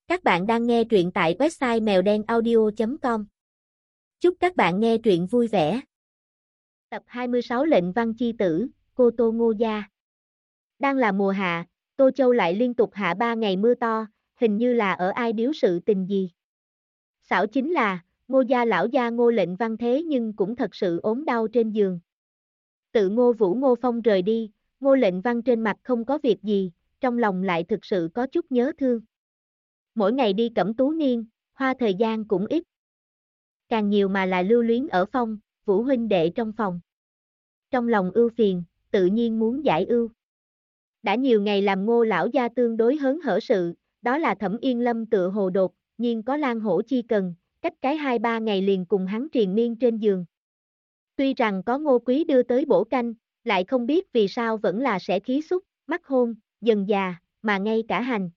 Các bạn đang nghe truyện tại website mèo đen audio.com. Chúc các bạn nghe truyện vui vẻ. Tập 26 Lệnh Văn Chi Tử, Cô Tô Ngô Gia. Đang là mùa hạ, Tô Châu lại liên tục hạ 3 ngày mưa to, hình như là ở ai điếu sự tình gì. Xảo chính là, Ngô gia lão gia Ngô Lệnh Văn thế nhưng cũng thật sự ốm đau trên giường. Tự Ngô Vũ Ngô Phong rời đi, Ngô Lệnh Văn trên mặt không có việc gì, trong lòng lại thực sự có chút nhớ thương. Mỗi ngày đi Cẩm Tú Niên, hoa thời gian cũng ít. Càng nhiều mà là lưu luyến ở Phong, Vũ huynh đệ trong phòng. Trong lòng ưu phiền, tự nhiên muốn giải ưu. Đã nhiều ngày làm Ngô lão gia tương đối hớn hở sự, đó là Thẩm Yên Lâm tựa hồ đột nhiên có Lan Hổ chi cần, cách cái 2-3 ngày liền cùng hắn triền miên trên giường. Tuy rằng có Ngô Quý đưa tới bổ canh, lại không biết vì sao vẫn là sẽ khí xúc, mắc hôn, dần già, mà ngay cả hành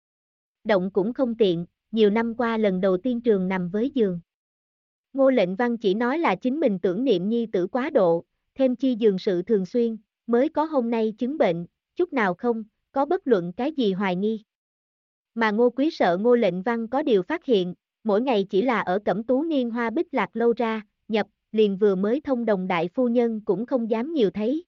động cũng không tiện, nhiều năm qua lần đầu tiên trường nằm với giường. Ngô Lệnh Văn chỉ nói là chính mình tưởng niệm nhi tử quá độ, thêm chi giường sự thường xuyên, mới có hôm nay chứng bệnh, chút nào không, có bất luận cái gì hoài nghi. Mà Ngô Quý sợ Ngô Lệnh Văn có điều phát hiện, mỗi ngày chỉ là ở Cẩm Tú Niên Hoa Bích Lạc lâu ra, nhập, liền vừa mới thông đồng đại phu nhân cũng không dám nhiều thấy.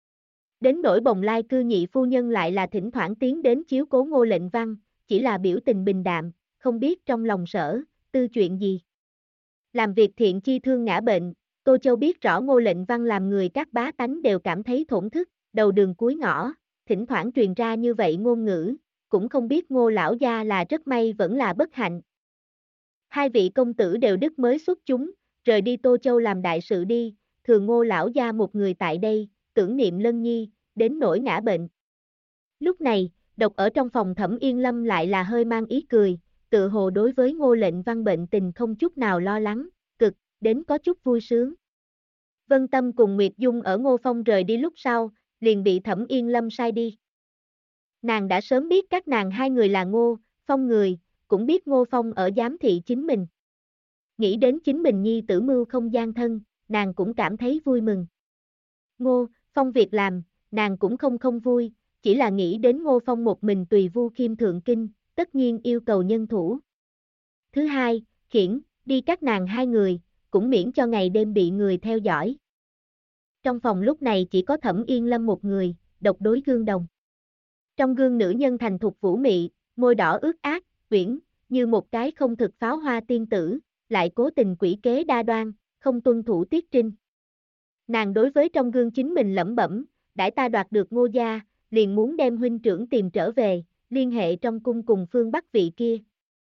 Đến nỗi Bồng Lai cư nhị phu nhân lại là thỉnh thoảng tiến đến chiếu cố Ngô Lệnh Văn, chỉ là biểu tình bình đạm, không biết trong lòng sở, tư chuyện gì. Làm việc thiện chi thương ngã bệnh, Tô Châu biết rõ Ngô Lệnh Văn làm người các bá tánh đều cảm thấy thổn thức, đầu đường cuối ngõ, thỉnh thoảng truyền ra như vậy ngôn ngữ, cũng không biết Ngô lão gia là rất may vẫn là bất hạnh. Hai vị công tử đều đức mới xuất chúng, rời đi Tô Châu làm đại sự đi, thường Ngô lão gia một người tại đây, tưởng niệm Lân Nhi, đến nỗi ngã bệnh. Lúc này, độc ở trong phòng Thẩm Yên Lâm lại là hơi mang ý cười, tự hồ đối với Ngô Lệnh Văn bệnh tình không chút nào lo lắng, cực, đến có chút vui sướng. Vân Tâm cùng Nguyệt Dung ở Ngô Phong rời đi lúc sau, liền bị Thẩm Yên Lâm sai đi. Nàng đã sớm biết các nàng hai người là Ngô Phong người, cũng biết Ngô Phong ở giám thị chính mình. Nghĩ đến chính mình nhi tử mưu không gian thân, nàng cũng cảm thấy vui mừng. Ngô Phong việc làm, nàng cũng không vui, chỉ là nghĩ đến Ngô Phong một mình tùy vu khiêm thượng kinh, tất nhiên yêu cầu nhân thủ. Thứ hai, khiển, đi các nàng hai người, cũng miễn cho ngày đêm bị người theo dõi. Trong phòng lúc này chỉ có Thẩm Yên Lâm một người, độc đối gương đồng. Trong gương nữ nhân thành thục vũ mị, môi đỏ ướt át, uyển, như một cái không thực pháo hoa tiên tử, lại cố tình quỷ kế đa đoan, không tuân thủ tiết trinh. Nàng đối với trong gương chính mình lẩm bẩm, đãi ta đoạt được Ngô gia, liền muốn đem huynh trưởng tìm trở về, liên hệ trong cung cùng phương Bắc vị kia.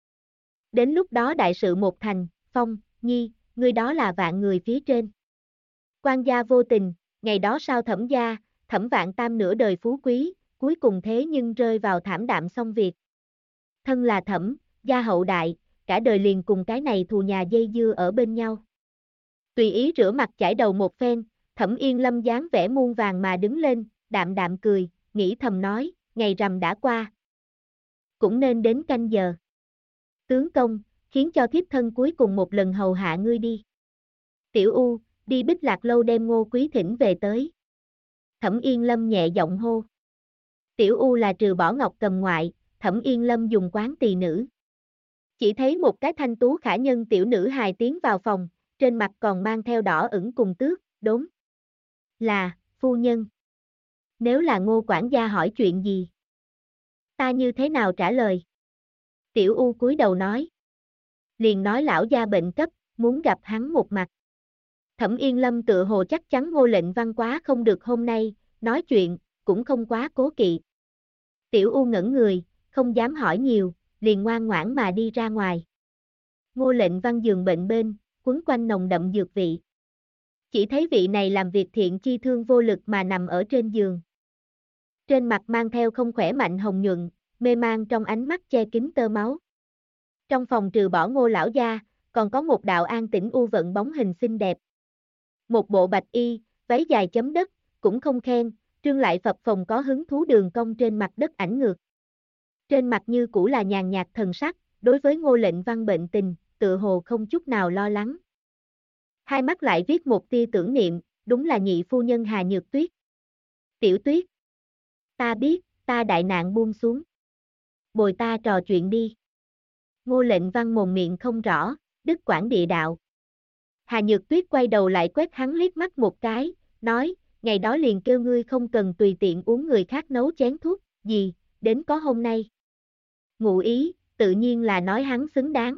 Đến lúc đó đại sự một thành, Phong, Nhi, ngươi đó là vạn người phía trên. Quan gia vô tình, ngày đó sao Thẩm gia, Thẩm Vạn Tam nửa đời phú quý, cuối cùng thế nhưng rơi vào thảm đạm xong việc. Thân là Thẩm gia hậu đại, cả đời liền cùng cái này thù nhà dây dưa ở bên nhau. Tùy ý rửa mặt chải đầu một phen, Thẩm Yên Lâm dáng vẻ muôn vàng mà đứng lên, đạm đạm cười, nghĩ thầm nói, ngày rằm đã qua. Cũng nên đến canh giờ. Tướng công, khiến cho thiếp thân cuối cùng một lần hầu hạ ngươi đi. Tiểu U, đi Bích Lạc lâu đem Ngô Quý thỉnh về tới. Thẩm Yên Lâm nhẹ giọng hô. Tiểu U là trừ bỏ Ngọc Cầm ngoại, Thẩm Yên Lâm dùng quán tỳ nữ. Chỉ thấy một cái thanh tú khả nhân tiểu nữ hài tiến vào phòng, trên mặt còn mang theo đỏ ửng cùng tước, đốn. Là, phu nhân. Nếu là Ngô quản gia hỏi chuyện gì? Ta như thế nào trả lời? Tiểu U cúi đầu nói. Liền nói lão gia bệnh cấp, muốn gặp hắn một mặt. Thẩm Yên Lâm tự hồ chắc chắn Ngô Lệnh Văn quá không được hôm nay, nói chuyện, cũng không quá cố kỵ. Tiểu U ngẩn người, không dám hỏi nhiều, liền ngoan ngoãn mà đi ra ngoài. Ngô Lệnh Văn giường bệnh bên, quấn quanh nồng đậm dược vị. Chỉ thấy vị này làm việc thiện chi thương vô lực mà nằm ở trên giường. Trên mặt mang theo không khỏe mạnh hồng nhuận, mê mang trong ánh mắt che kín tơ máu. Trong phòng trừ bỏ Ngô lão gia, còn có một đạo an tĩnh u vận bóng hình xinh đẹp. Một bộ bạch y, váy dài chấm đất, cũng không khen, trương lại phập phồng có hứng thú đường cong trên mặt đất ảnh ngược. Trên mặt như cũ là nhàn nhạt thần sắc, đối với Ngô Lệnh Văn bệnh tình, tựa hồ không chút nào lo lắng. Hai mắt lại viết một tia tưởng niệm, đúng là nhị phu nhân Hà Nhược Tuyết. Tiểu Tuyết, ta biết, ta đại nạn buông xuống. Bồi ta trò chuyện đi. Ngô Lệnh Văn mồm miệng không rõ, đứt quãng địa đạo. Hà Nhược Tuyết quay đầu lại quét hắn liếc mắt một cái, nói, ngày đó liền kêu ngươi không cần tùy tiện uống người khác nấu chén thuốc, gì, đến có hôm nay. Ngụ ý, tự nhiên là nói hắn xứng đáng.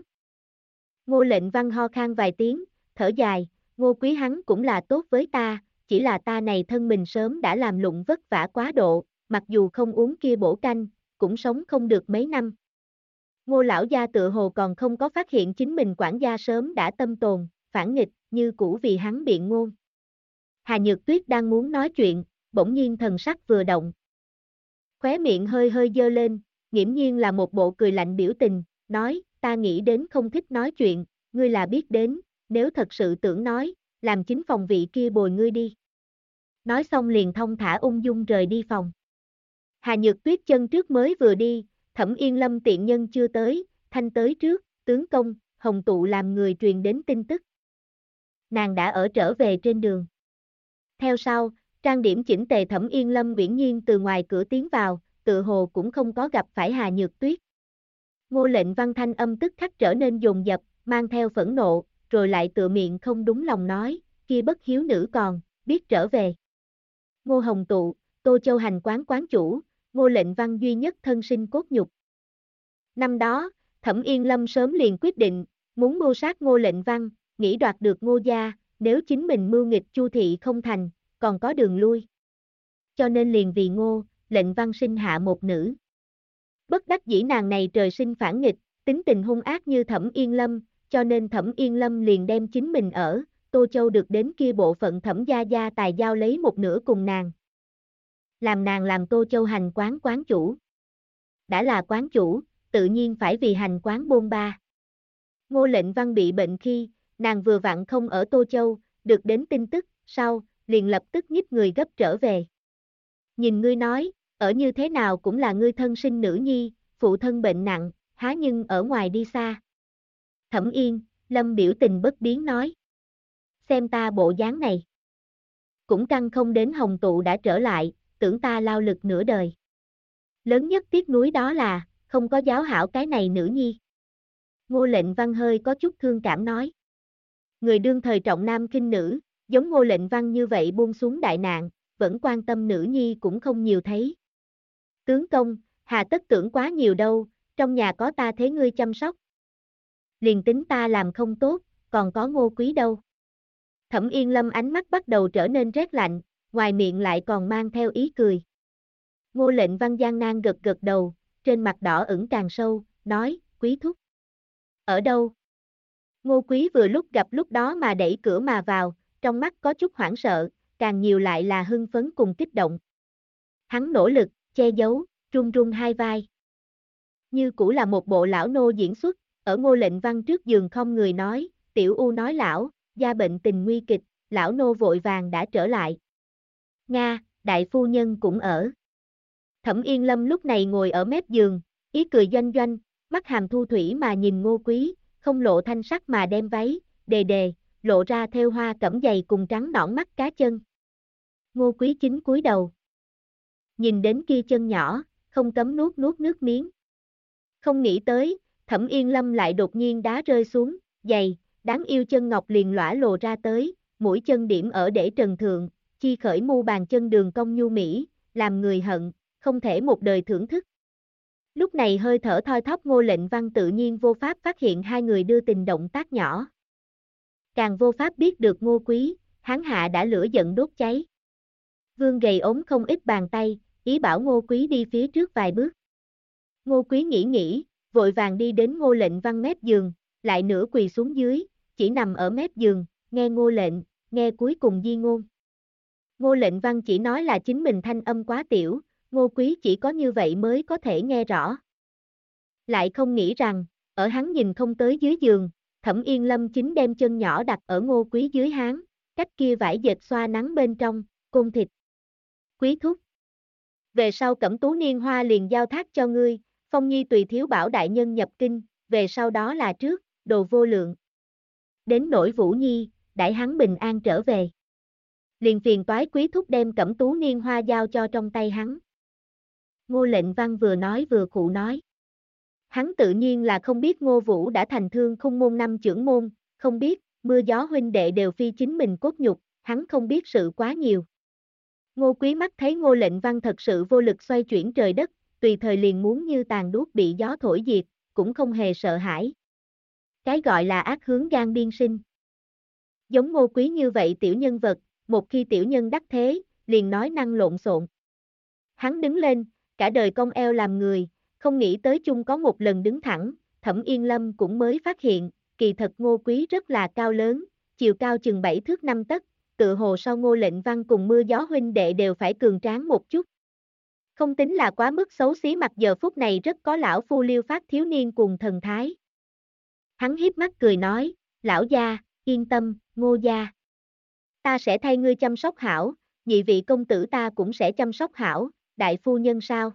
Ngô Lệnh Văn ho khan vài tiếng, thở dài, Ngô Quý hắn cũng là tốt với ta, chỉ là ta này thân mình sớm đã làm lụng vất vả quá độ, mặc dù không uống kia bổ canh, cũng sống không được mấy năm. Ngô lão gia tựa hồ còn không có phát hiện chính mình quản gia sớm đã tâm tồn, phản nghịch, như cũ vì hắn biện ngôn. Hà Nhược Tuyết đang muốn nói chuyện, bỗng nhiên thần sắc vừa động. Khóe miệng hơi hơi dơ lên, nghiễm nhiên là một bộ cười lạnh biểu tình, nói, ta nghĩ đến không thích nói chuyện, ngươi là biết đến, nếu thật sự tưởng nói, làm chính phòng vị kia bồi ngươi đi. Nói xong liền thong thả ung dung rời đi phòng. Hà Nhược Tuyết chân trước mới vừa đi, Thẩm Yên Lâm tiện nhân chưa tới, thanh tới trước, tướng công, Hồng Tụ làm người truyền đến tin tức. Nàng đã ở trở về trên đường. Theo sau, trang điểm chỉnh tề Thẩm Yên Lâm uyển nhiên từ ngoài cửa tiến vào, tự hồ cũng không có gặp phải Hà Nhược Tuyết. Ngô Lệnh Văn thanh âm tức khắc trở nên dồn dập, mang theo phẫn nộ, rồi lại tựa miệng không đúng lòng nói, kia bất hiếu nữ còn, biết trở về. Ngô Hồng Tụ, Tô Châu hành quán quán chủ, Ngô Lệnh Văn duy nhất thân sinh cốt nhục. Năm đó, Thẩm Yên Lâm sớm liền quyết định, muốn mưu sát Ngô Lệnh Văn, nghĩ đoạt được Ngô gia, nếu chính mình mưu nghịch Chu thị không thành, còn có đường lui. Cho nên liền vì Ngô Lệnh Văn sinh hạ một nữ. Bất đắc dĩ nàng này trời sinh phản nghịch, tính tình hung ác như Thẩm Yên Lâm, cho nên Thẩm Yên Lâm liền đem chính mình ở Tô Châu được đến kia bộ phận Thẩm gia tài giao lấy một nửa cùng nàng. Làm nàng làm Tô Châu hành quán quán chủ. Đã là quán chủ, tự nhiên phải vì hành quán bôn ba. Ngô Lệnh Văn bị bệnh khi, nàng vừa vặn không ở Tô Châu, được đến tin tức, sau, liền lập tức nhích người gấp trở về. Nhìn ngươi nói, ở như thế nào cũng là ngươi thân sinh nữ nhi, phụ thân bệnh nặng, há nhưng ở ngoài đi xa. Thẩm Yên Lâm biểu tình bất biến nói. Xem ta bộ dáng này. Cũng căng không đến Hồng Tụ đã trở lại, tưởng ta lao lực nửa đời. Lớn nhất tiếc nuối đó là, không có giáo hảo cái này nữ nhi. Ngô Lệnh Văn hơi có chút thương cảm nói. Người đương thời trọng nam khinh nữ, giống Ngô Lệnh Văn như vậy buông xuống đại nạn, vẫn quan tâm nữ nhi cũng không nhiều thấy. Tướng công, hà tất tưởng quá nhiều đâu, trong nhà có ta thế ngươi chăm sóc. Liền tính ta làm không tốt, còn có Ngô Quý đâu. Thẩm Yên Lâm ánh mắt bắt đầu trở nên rét lạnh, ngoài miệng lại còn mang theo ý cười. Ngô Lệnh Văn gian nan gật gật đầu, trên mặt đỏ ửng càng sâu, nói, Quý thúc. Ở đâu? Ngô Quý vừa lúc gặp lúc đó mà đẩy cửa mà vào, trong mắt có chút hoảng sợ, càng nhiều lại là hưng phấn cùng kích động. Hắn nỗ lực, che giấu, run run hai vai. Như cũ là một bộ lão nô diễn xuất, ở Ngô Lệnh Văn trước giường không người nói, Tiểu U nói lão, gia bệnh tình nguy kịch, lão nô vội vàng đã trở lại. Nga, đại phu nhân cũng ở. Thẩm Yên Lâm lúc này ngồi ở mép giường, ý cười doanh doanh, mắt hàm thu thủy mà nhìn Ngô Quý, không lộ thanh sắc mà đem váy, đề, lộ ra thêu hoa cẩm dày cùng trắng nõn mắt cá chân. Ngô Quý chính cúi đầu. Nhìn đến kia chân nhỏ, không cấm nuốt nước miếng. Không nghĩ tới, Thẩm Yên Lâm lại đột nhiên đá rơi xuống, giày, đáng yêu chân ngọc liền lõa lồ ra tới, mũi chân điểm ở để trần thượng, chi khởi mu bàn chân đường cong nhu mỹ, làm người hận, không thể một đời thưởng thức. Lúc này hơi thở thoi thóp Ngô Lệnh Văn tự nhiên vô pháp phát hiện hai người đưa tình động tác nhỏ. Càng vô pháp biết được Ngô Quý, hắn hạ đã lửa giận đốt cháy. Vương gầy ốm không ít bàn tay, ý bảo Ngô Quý đi phía trước vài bước. Ngô Quý nghĩ, vội vàng đi đến Ngô Lệnh Văn mép giường, lại nửa quỳ xuống dưới, chỉ nằm ở mép giường, nghe Ngô Lệnh, nghe cuối cùng di ngôn. Ngô Lệnh Văn chỉ nói là chính mình thanh âm quá tiểu, Ngô Quý chỉ có như vậy mới có thể nghe rõ. Lại không nghĩ rằng, ở hắn nhìn không tới dưới giường, Thẩm Yên Lâm chính đem chân nhỏ đặt ở Ngô Quý dưới háng, cách kia vải dệt xoa nắng bên trong, côn thịt. Quý thúc. Về sau Cẩm Tú Niên Hoa liền giao thác cho ngươi, Phong Nhi tùy thiếu bảo đại nhân nhập kinh, về sau đó là trước, đồ vô lượng. Đến nỗi Vũ Nhi, đãi hắn bình an trở về. Liền phiền toái Quý thúc đem Cẩm Tú Niên Hoa giao cho trong tay hắn. Ngô Lệnh Văn vừa nói vừa khụ nói. Hắn tự nhiên là không biết Ngô Vũ đã thành Thương Khung môn 5 trưởng môn, không biết, mưa gió huynh đệ đều phi chính mình cốt nhục, hắn không biết sự quá nhiều. Ngô Quý mắt thấy Ngô Lệnh Văn thật sự vô lực xoay chuyển trời đất, tùy thời liền muốn như tàn đuốc bị gió thổi diệt, cũng không hề sợ hãi. Cái gọi là ác hướng gan biên sinh. Giống Ngô Quý như vậy tiểu nhân vật, một khi tiểu nhân đắc thế, liền nói năng lộn xộn. Hắn đứng lên, cả đời cong eo làm người, không nghĩ tới chung có một lần đứng thẳng, Thẩm Yên Lâm cũng mới phát hiện, kỳ thật Ngô Quý rất là cao lớn, chiều cao chừng 7 thước 5 tấc, tự hồ sau Ngô Lệnh Văn cùng mưa gió huynh đệ đều phải cường tráng một chút. Không tính là quá mức xấu xí, mặc giờ phút này rất có lão phu liêu phát thiếu niên cùng thần thái. Hắn hiếp mắt cười nói, lão gia, yên tâm, Ngô gia. Ta sẽ thay ngươi chăm sóc hảo, nhị vị công tử ta cũng sẽ chăm sóc hảo, đại phu nhân sao?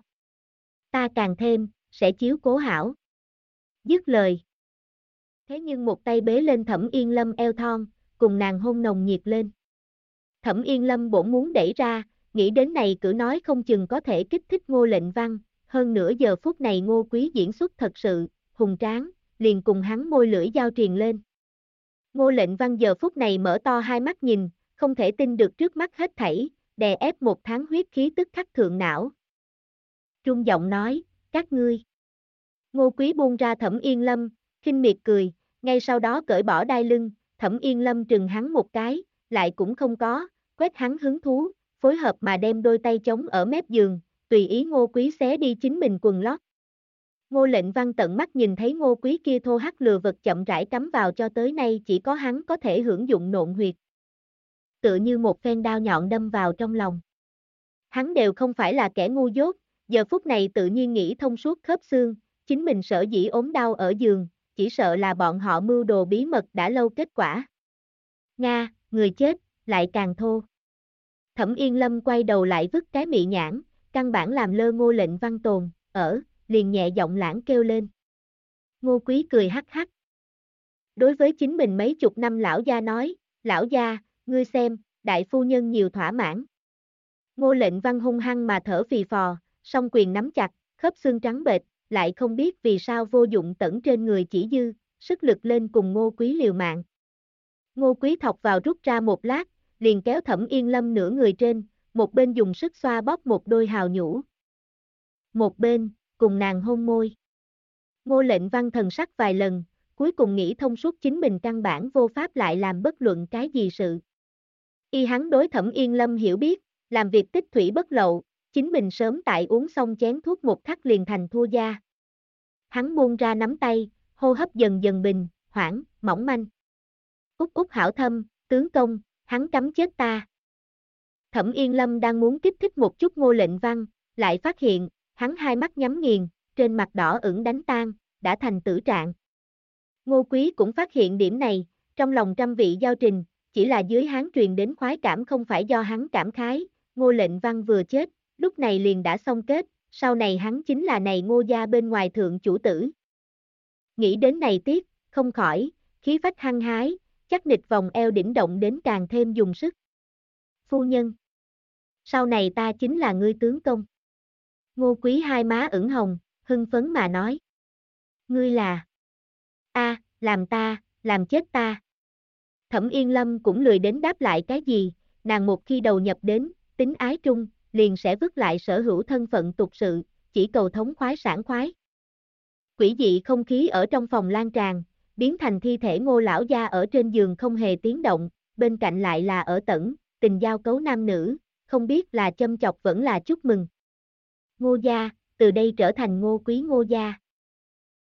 Ta càng thêm, sẽ chiếu cố hảo. Dứt lời. Thế nhưng một tay bế lên Thẩm Yên Lâm eo thon, cùng nàng hôn nồng nhiệt lên. Thẩm Yên Lâm bỗng muốn đẩy ra, nghĩ đến này cử nói không chừng có thể kích thích Ngô Lệnh Văn, hơn nữa giờ phút này Ngô Quý diễn xuất thật sự, hùng tráng, liền cùng hắn môi lưỡi giao triền lên. Ngô Lệnh Văn giờ phút này mở to hai mắt nhìn, không thể tin được trước mắt hết thảy, đè ép một tháng huyết khí tức khắc thượng não. Trung giọng nói, các ngươi. Ngô Quý buông ra Thẩm Yên Lâm, khinh miệt cười, ngay sau đó cởi bỏ đai lưng, Thẩm Yên Lâm trừng hắn một cái, lại cũng không có, quét hắn hứng thú, phối hợp mà đem đôi tay chống ở mép giường, tùy ý Ngô Quý xé đi chính mình quần lót. Ngô Lệnh Văn tận mắt nhìn thấy Ngô Quý kia thô hắc lừa vật chậm rãi cắm vào cho tới nay chỉ có hắn có thể hưởng dụng nộn huyệt. Tựa như một phen đao nhọn đâm vào trong lòng. Hắn đều không phải là kẻ ngu dốt, giờ phút này tự nhiên nghĩ thông suốt khớp xương, chính mình sở dĩ ốm đau ở giường, chỉ sợ là bọn họ mưu đồ bí mật đã lâu kết quả. Nga, người chết, lại càng thô. Thẩm Yên Lâm quay đầu lại vứt cái mị nhãn, căn bản làm lơ Ngô Lệnh Văn tồn, liền nhẹ giọng lãng kêu lên. Ngô Quý cười hắc hắc. Đối với chính mình mấy chục năm lão gia nói, lão gia, ngươi xem, đại phu nhân nhiều thỏa mãn. Ngô Lệnh Văn hung hăng mà thở phì phò, song quyền nắm chặt, khớp xương trắng bệch, lại không biết vì sao vô dụng tẩn trên người chỉ dư, sức lực lên cùng Ngô Quý liều mạng. Ngô Quý thọc vào rút ra một lát, liền kéo Thẩm Yên Lâm nửa người trên, một bên dùng sức xoa bóp một đôi hào nhũ. Một bên, cùng nàng hôn môi. Ngô Lệnh Văn thần sắc vài lần, cuối cùng nghĩ thông suốt chính mình căn bản vô pháp lại làm bất luận cái gì sự. Y hắn đối Thẩm Yên Lâm hiểu biết, làm việc tích thủy bất lậu, chính mình sớm tại uống xong chén thuốc một khắc liền thành thua gia. Hắn buông ra nắm tay, hô hấp dần dần bình, hoảng, mỏng manh. Út út hảo thâm, tướng công, hắn cắm chết ta. Thẩm Yên Lâm đang muốn kích thích một chút Ngô Lệnh Văn, lại phát hiện, hắn hai mắt nhắm nghiền, trên mặt đỏ ửng đánh tan, đã thành tử trạng. Ngô Quý cũng phát hiện điểm này, trong lòng trăm vị giao trình, chỉ là dưới hắn truyền đến khoái cảm không phải do hắn cảm khái, Ngô Lệnh Văn vừa chết, lúc này liền đã xong kết, sau này hắn chính là này Ngô gia bên ngoài thượng chủ tử. Nghĩ đến này tiếc, không khỏi, khí phách hăng hái, chắc nịch vòng eo đỉnh động đến càng thêm dùng sức. Phu nhân, sau này ta chính là ngươi tướng công. Ngô Quý hai má ửng hồng, hưng phấn mà nói. Ngươi là... làm chết ta. Thẩm Yên Lâm cũng lười đến đáp lại cái gì, nàng một khi đầu nhập đến, tính ái trung, liền sẽ vứt lại sở hữu thân phận tục sự, chỉ cầu thống khoái sảng khoái. Quỷ dị không khí ở trong phòng lan tràn, biến thành thi thể Ngô lão gia ở trên giường không hề tiếng động, bên cạnh lại là ở tẩn, tình giao cấu nam nữ, không biết là châm chọc vẫn là chúc mừng. Ngô gia, từ đây trở thành Ngô Quý Ngô gia.